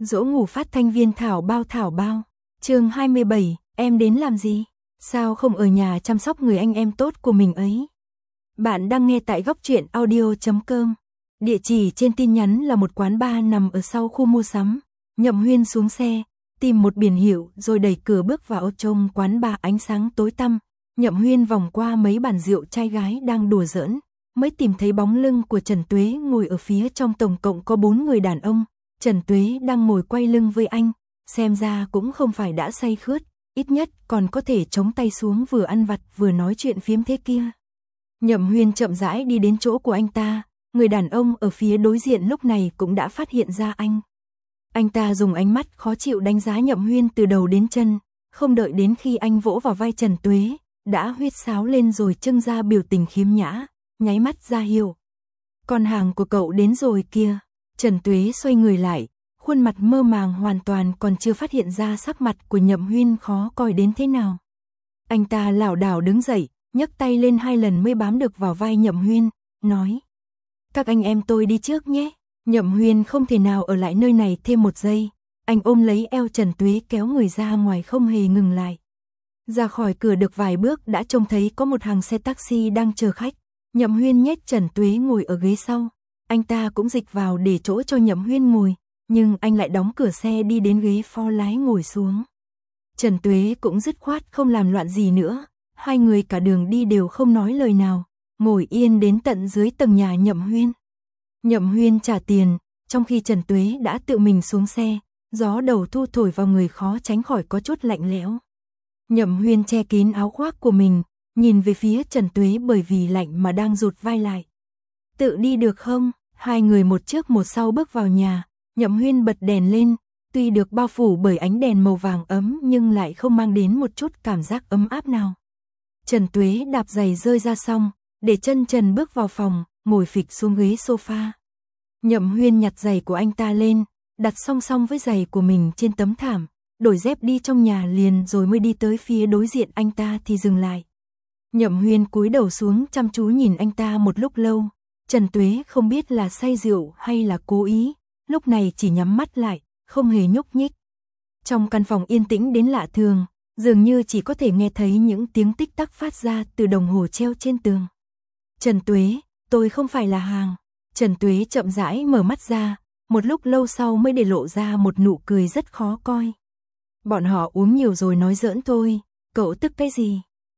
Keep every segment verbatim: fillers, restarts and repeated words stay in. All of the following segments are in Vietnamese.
Dỗ ngủ phát thanh viên thảo bao thảo bao. Chương hai mươi bảy, em đến làm gì? Sao không ở nhà chăm sóc người anh em tốt của mình ấy? Bạn đang nghe tại góc truyện audio chấm com. Địa chỉ trên tin nhắn là một quán bar nằm ở sau khu mua sắm. Nhậm Huyên xuống xe, tìm một biển hiệu rồi đẩy cửa bước vào trong quán bar ánh sáng tối tăm. Nhậm Huyên vòng qua mấy bàn rượu trai gái đang đùa giỡn, mới tìm thấy bóng lưng của Trần Tuế ngồi ở phía trong, tổng cộng có bốn người đàn ông. Trần Tuế đang ngồi quay lưng với anh, xem ra cũng không phải đã say khướt, ít nhất còn có thể chống tay xuống vừa ăn vặt vừa nói chuyện phiếm thế kia. Nhậm Huyên chậm rãi đi đến chỗ của anh ta, người đàn ông ở phía đối diện lúc này cũng đã phát hiện ra anh. Anh ta dùng ánh mắt khó chịu đánh giá Nhậm Huyên từ đầu đến chân, không đợi đến khi anh vỗ vào vai Trần Tuế, đã huýt sáo lên rồi trưng ra biểu tình khiếm nhã, nháy mắt ra hiệu. Con hàng của cậu đến rồi kia. Trần Tuế xoay người lại, khuôn mặt mơ màng hoàn toàn còn chưa phát hiện ra sắc mặt của Nhậm Huyên khó coi đến thế nào. Anh ta lảo đảo đứng dậy, nhấc tay lên hai lần mới bám được vào vai Nhậm Huyên, nói: "Các anh em tôi đi trước nhé." Nhậm Huyên không thể nào ở lại nơi này thêm một giây, anh ôm lấy eo Trần Tuế kéo người ra ngoài không hề ngừng lại. Ra khỏi cửa được vài bước đã trông thấy có một hàng xe taxi đang chờ khách. Nhậm Huyên nhét Trần Tuế ngồi ở ghế sau, anh ta cũng dịch vào để chỗ cho Nhậm Huyên ngồi, nhưng anh lại đóng cửa xe đi đến ghế phó lái ngồi xuống. Trần Tuế cũng dứt khoát không làm loạn gì nữa, hai người cả đường đi đều không nói lời nào, ngồi yên đến tận dưới tầng nhà Nhậm Huyên. Nhậm Huyên trả tiền, trong khi Trần Tuế đã tự mình xuống xe, gió đầu thu thổi vào người khó tránh khỏi có chút lạnh lẽo. Nhậm Huyên che kín áo khoác của mình, nhìn về phía Trần Tuế bởi vì lạnh mà đang rụt vai lại. "Tự đi được không?" Hai người một trước một sau bước vào nhà, Nhậm Huyên bật đèn lên, tuy được bao phủ bởi ánh đèn màu vàng ấm nhưng lại không mang đến một chút cảm giác ấm áp nào. Trần Tuế đạp giày rơi ra xong, để chân trần bước vào phòng, ngồi phịch xuống ghế sofa. Nhậm Huyên nhặt giày của anh ta lên, đặt song song với giày của mình trên tấm thảm, đổi dép đi trong nhà liền rồi mới đi tới phía đối diện anh ta thì dừng lại. Nhậm Huyên cúi đầu xuống chăm chú nhìn anh ta một lúc lâu. Trần Tuế không biết là say rượu hay là cố ý, lúc này chỉ nhắm mắt lại, không hề nhúc nhích. Trong căn phòng yên tĩnh đến lạ thường, dường như chỉ có thể nghe thấy những tiếng tích tắc phát ra từ đồng hồ treo trên tường. "Trần Tuế, tôi không phải là hàng." Trần Tuế chậm rãi mở mắt ra, một lúc lâu sau mới để lộ ra một nụ cười rất khó coi. "Bọn họ uống nhiều rồi nói giỡn thôi, cậu tức cái gì?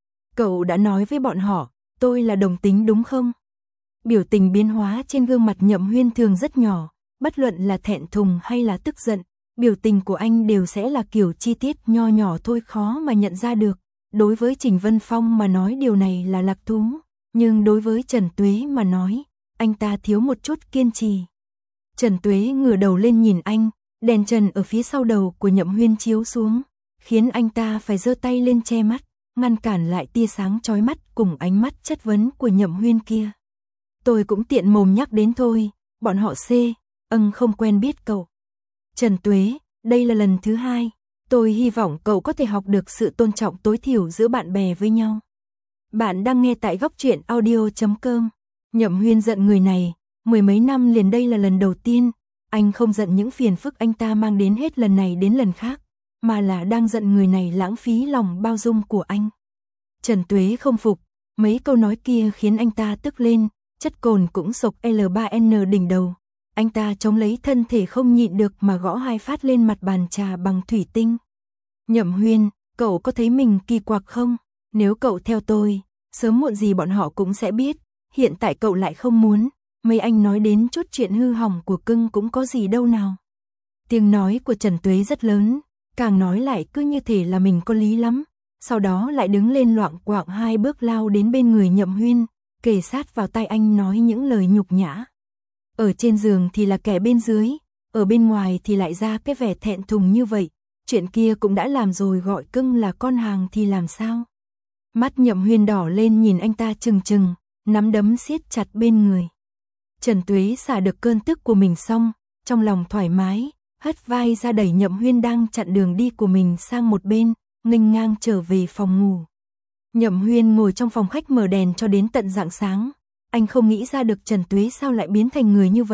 Cậu đã nói với bọn họ, tôi là đồng tính đúng không?" Biểu tình biến hóa trên gương mặt Nhậm Huyên thường rất nhỏ, bất luận là thẹn thùng hay là tức giận, biểu tình của anh đều sẽ là kiểu chi tiết nho nhỏ thôi khó mà nhận ra được. Đối với Trình Vân Phong mà nói điều này là lạc thú, nhưng đối với Trần Tuế mà nói, anh ta thiếu một chút kiên trì. Trần Tuế ngửa đầu lên nhìn anh, đèn trần ở phía sau đầu của Nhậm Huyên chiếu xuống, khiến anh ta phải giơ tay lên che mắt, ngăn cản lại tia sáng chói mắt cùng ánh mắt chất vấn của Nhậm Huyên kia. "Tôi cũng tiện mồm nhắc đến thôi, bọn họ C, âng không quen biết cậu." "Trần Tuế, đây là lần thứ hai, tôi hy vọng cậu có thể học được sự tôn trọng tối thiểu giữa bạn bè với nhau." Bạn đang nghe tại góc truyện audio chấm com. Nhậm Huyên giận người này, mười mấy năm liền đây là lần đầu tiên, anh không giận những phiền phức anh ta mang đến hết lần này đến lần khác, mà là đang giận người này lãng phí lòng bao dung của anh. Trần Tuế không phục, mấy câu nói kia khiến anh ta tức lên, chất cồn cũng sộc L ba N đỉnh đầu. Anh ta chống lấy thân thể không nhịn được mà gõ hai phát lên mặt bàn trà bằng thủy tinh. "Nhậm Huyên, cậu có thấy mình kỳ quặc không? Nếu cậu theo tôi, sớm muộn gì bọn họ cũng sẽ biết, hiện tại cậu lại không muốn, mấy anh nói đến chút chuyện hư hỏng của cưng cũng có gì đâu nào." Tiếng nói của Trần Tuế rất lớn, càng nói lại cứ như thể là mình có lý lắm, sau đó lại đứng lên loạng quạng hai bước lao đến bên người Nhậm Huyên, kề sát vào tai anh nói những lời nhục nhã. Ở trên giường thì là kẻ bên dưới, ở bên ngoài thì lại ra cái vẻ thẹn thùng như vậy, chuyện kia cũng đã làm rồi gọi cưng là con hàng thì làm sao? Mắt Nhậm Huyên đỏ lên nhìn anh ta trừng trừng, nắm đấm siết chặt bên người. Trần Tuế xả được cơn tức của mình xong, trong lòng thoải mái, hất vai ra đẩy Nhậm Huyên đang chặn đường đi của mình sang một bên, nghênh ngang trở về phòng ngủ. Nhậm Huyên ngồi trong phòng khách mở đèn cho đến tận rạng sáng, anh không nghĩ ra được Trần Tuế sao lại biến thành người như vậy,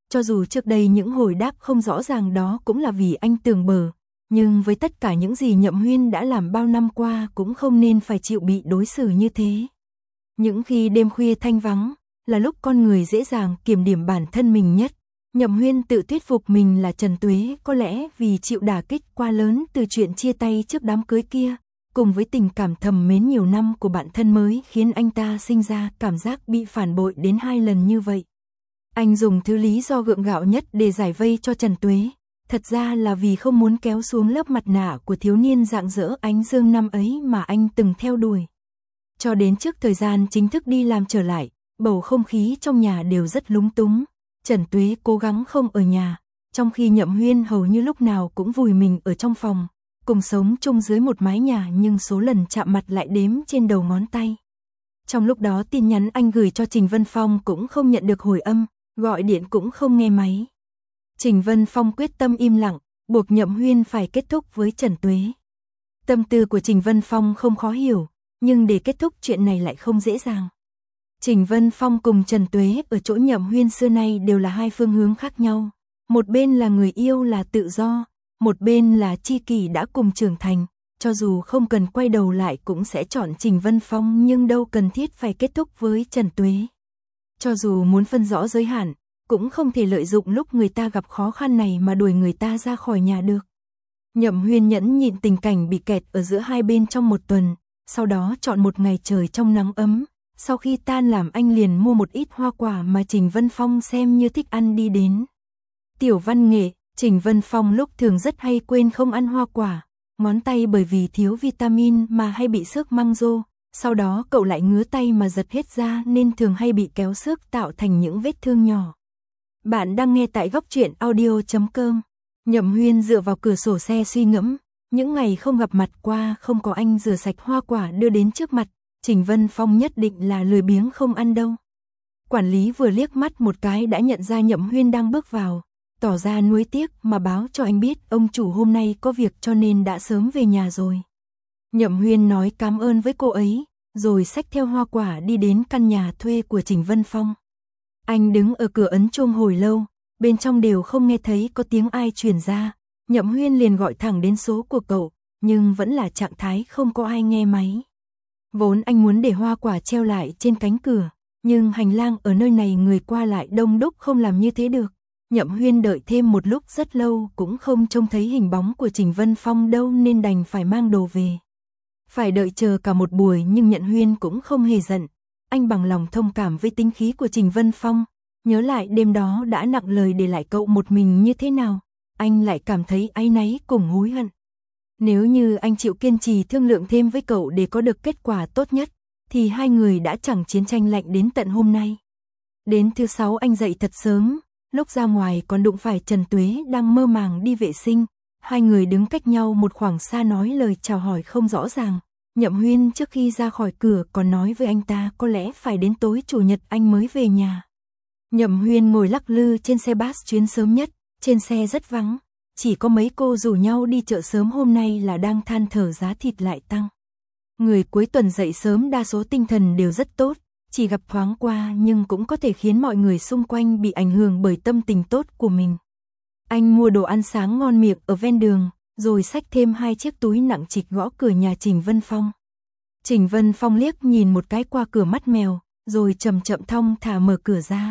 Cho dù trước đây những hồi đáp không rõ ràng đó cũng là vì anh tưởng bờ, nhưng với tất cả những gì Nhậm Huyên đã làm bao năm qua cũng không nên phải chịu bị đối xử như thế. Những khi đêm khuya thanh vắng, là lúc con người dễ dàng kiểm điểm bản thân mình nhất. Nhậm Huyên tự thuyết phục mình là Trần Tuế có lẽ vì chịu đả kích quá lớn từ chuyện chia tay trước đám cưới kia, cùng với tình cảm thầm mến nhiều năm của bạn thân mới khiến anh ta sinh ra cảm giác bị phản bội đến hai lần như vậy. Anh dùng thứ lý do gượng gạo nhất để giải vây cho Trần Tuế, thật ra là vì không muốn kéo xuống lớp mặt nạ của thiếu niên rạng rỡ ánh dương năm ấy mà anh từng theo đuổi. Cho đến trước thời gian chính thức đi làm trở lại, bầu không khí trong nhà đều rất lúng túng. Trần Tuế cố gắng không ở nhà, trong khi Nhậm Huyên hầu như lúc nào cũng vùi mình ở trong phòng, cùng sống chung dưới một mái nhà nhưng số lần chạm mặt lại đếm trên đầu ngón tay. Trong lúc đó tin nhắn anh gửi cho Trình Vân Phong cũng không nhận được hồi âm, gọi điện cũng không nghe máy. Trình Vân Phong quyết tâm im lặng, buộc Nhậm Huyên phải kết thúc với Trần Tuế. Tâm tư của Trình Vân Phong không khó hiểu, nhưng để kết thúc chuyện này lại không dễ dàng. Trình Vân Phong cùng Trần Tuế ở chỗ Nhậm Huyên xưa nay đều là hai phương hướng khác nhau. Một bên là người yêu là tự do, một bên là tri kỷ đã cùng trưởng thành, cho dù không cần quay đầu lại cũng sẽ chọn Trình Vân Phong nhưng đâu cần thiết phải kết thúc với Trần Tuế. Cho dù muốn phân rõ giới hạn, cũng không thể lợi dụng lúc người ta gặp khó khăn này mà đuổi người ta ra khỏi nhà được. Nhậm Huyên nhẫn nhịn tình cảnh bị kẹt ở giữa hai bên trong một tuần, sau đó chọn một ngày trời trong nắng ấm. Sau khi tan làm anh liền mua một ít hoa quả mà Trình Vân Phong xem như thích ăn đi đến. Tiểu văn nghệ, Trình Vân Phong lúc thường rất hay quên không ăn hoa quả, ngón tay bởi vì thiếu vitamin mà hay bị xước măng rô, sau đó cậu lại ngứa tay mà giật hết ra nên thường hay bị kéo xước tạo thành những vết thương nhỏ. Bạn đang nghe tại góc truyện audio chấm com. Nhậm Huyên dựa vào cửa sổ xe suy ngẫm, những ngày không gặp mặt qua không có anh rửa sạch hoa quả đưa đến trước mặt. Trình Vân Phong nhất định là lười biếng không ăn đâu. Quản lý vừa liếc mắt một cái đã nhận ra Nhậm Huyên đang bước vào, tỏ ra nuối tiếc mà báo cho anh biết ông chủ hôm nay có việc cho nên đã sớm về nhà rồi. Nhậm Huyên nói cảm ơn với cô ấy, rồi xách theo hoa quả đi đến căn nhà thuê của Trình Vân Phong. Anh đứng ở cửa ấn chuông hồi lâu, bên trong đều không nghe thấy có tiếng ai truyền ra. Nhậm Huyên liền gọi thẳng đến số của cậu, nhưng vẫn là trạng thái không có ai nghe máy. Vốn anh muốn để hoa quả treo lại trên cánh cửa, nhưng hành lang ở nơi này người qua lại đông đúc không làm như thế được. Nhậm Huyên đợi thêm một lúc rất lâu cũng không trông thấy hình bóng của Trình Vân Phong đâu nên đành phải mang đồ về. Phải đợi chờ cả một buổi nhưng Nhậm Huyên cũng không hề giận. Anh bằng lòng thông cảm với tính khí của Trình Vân Phong, nhớ lại đêm đó đã nặng lời để lại cậu một mình như thế nào, anh lại cảm thấy áy náy cùng hối hận. Nếu như anh chịu kiên trì thương lượng thêm với cậu để có được kết quả tốt nhất, thì hai người đã chẳng chiến tranh lạnh đến tận hôm nay. Đến thứ sáu anh dậy thật sớm, lúc ra ngoài còn đụng phải Trần Tuế đang mơ màng đi vệ sinh. Hai người đứng cách nhau một khoảng xa nói lời chào hỏi không rõ ràng. Nhậm Huyên trước khi ra khỏi cửa còn nói với anh ta có lẽ phải đến tối chủ nhật anh mới về nhà. Nhậm Huyên ngồi lắc lư trên xe bus chuyến sớm nhất, trên xe rất vắng. Chỉ có mấy cô rủ nhau đi chợ sớm hôm nay là đang than thở giá thịt lại tăng. Người cuối tuần dậy sớm đa số tinh thần đều rất tốt, chỉ gặp thoáng qua nhưng cũng có thể khiến mọi người xung quanh bị ảnh hưởng bởi tâm tình tốt của mình. Anh mua đồ ăn sáng ngon miệng ở ven đường, rồi xách thêm hai chiếc túi nặng trịch gõ cửa nhà Trình Vân Phong. Trình Vân Phong liếc nhìn một cái qua cửa mắt mèo, rồi chậm chậm thong thả mở cửa ra.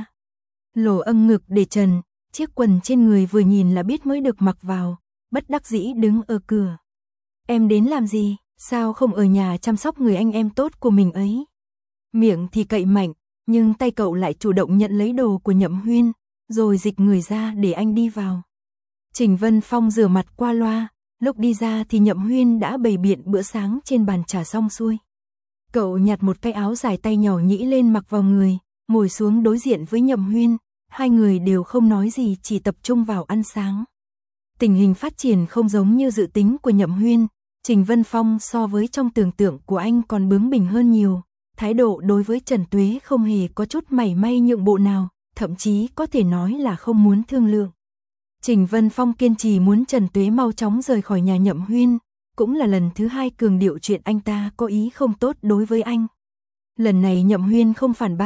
Lỗ âng ngực để trần, chiếc quần trên người vừa nhìn là biết mới được mặc vào, bất đắc dĩ đứng ở cửa. Em đến làm gì, sao không ở nhà chăm sóc người anh em tốt của mình ấy? Miệng thì cậy mạnh, nhưng tay cậu lại chủ động nhận lấy đồ của Nhậm Huyên, rồi dịch người ra để anh đi vào. Trình Vân Phong rửa mặt qua loa, lúc đi ra thì Nhậm Huyên đã bày biện bữa sáng trên bàn trà xong xuôi. Cậu nhặt một cái áo dài tay nhỏ nhĩ lên mặc vào người, ngồi xuống đối diện với Nhậm Huyên. Hai người đều không nói gì chỉ tập trung vào ăn sáng. Tình hình phát triển không giống như dự tính của Nhậm Huyên, Trình Vân Phong so với trong tưởng tượng của anh còn bướng bỉnh hơn nhiều. Thái độ đối với Trần Tuế không hề có chút mảy may nhượng bộ nào, thậm chí có thể nói là không muốn thương lượng. Trình Vân Phong kiên trì muốn Trần Tuế mau chóng rời khỏi nhà Nhậm Huyên, cũng là lần thứ hai cường điệu chuyện anh ta có ý không tốt đối với anh. Lần này Nhậm Huyên không phản bác,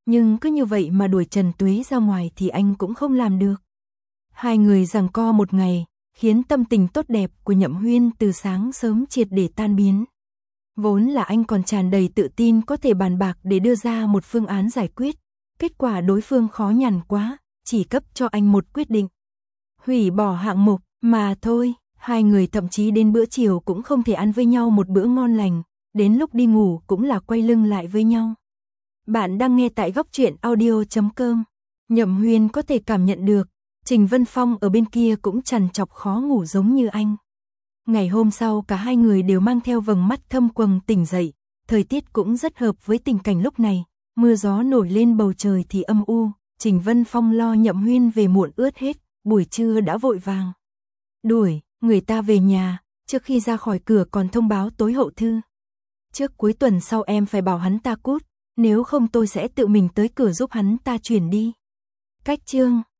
nhưng cứ như vậy mà đuổi Trần Tuế ra ngoài thì anh cũng không làm được. Hai người giằng co một ngày, khiến tâm tình tốt đẹp của Nhậm Huyên từ sáng sớm triệt để tan biến. Vốn là anh còn tràn đầy tự tin có thể bàn bạc để đưa ra một phương án giải quyết, kết quả đối phương khó nhằn quá, chỉ cấp cho anh một quyết định. Hủy bỏ hạng mục, mà thôi, hai người thậm chí đến bữa chiều cũng không thể ăn với nhau một bữa ngon lành, đến lúc đi ngủ cũng là quay lưng lại với nhau. Bạn đang nghe tại góc truyện audio chấm com. Nhậm Huyên có thể cảm nhận được, Trình Vân Phong ở bên kia cũng trằn trọc khó ngủ giống như anh. Ngày hôm sau cả hai người đều mang theo vầng mắt thâm quầng tỉnh dậy, thời tiết cũng rất hợp với tình cảnh lúc này, mưa gió nổi lên bầu trời thì âm u, Trình Vân Phong lo Nhậm Huyên về muộn ướt hết, buổi trưa đã vội vàng đuổi người ta về nhà, trước khi ra khỏi cửa còn thông báo tối hậu thư. Trước cuối tuần sau em phải bảo hắn ta cút, nếu không tôi sẽ tự mình tới cửa giúp hắn ta chuyển đi. Cách chương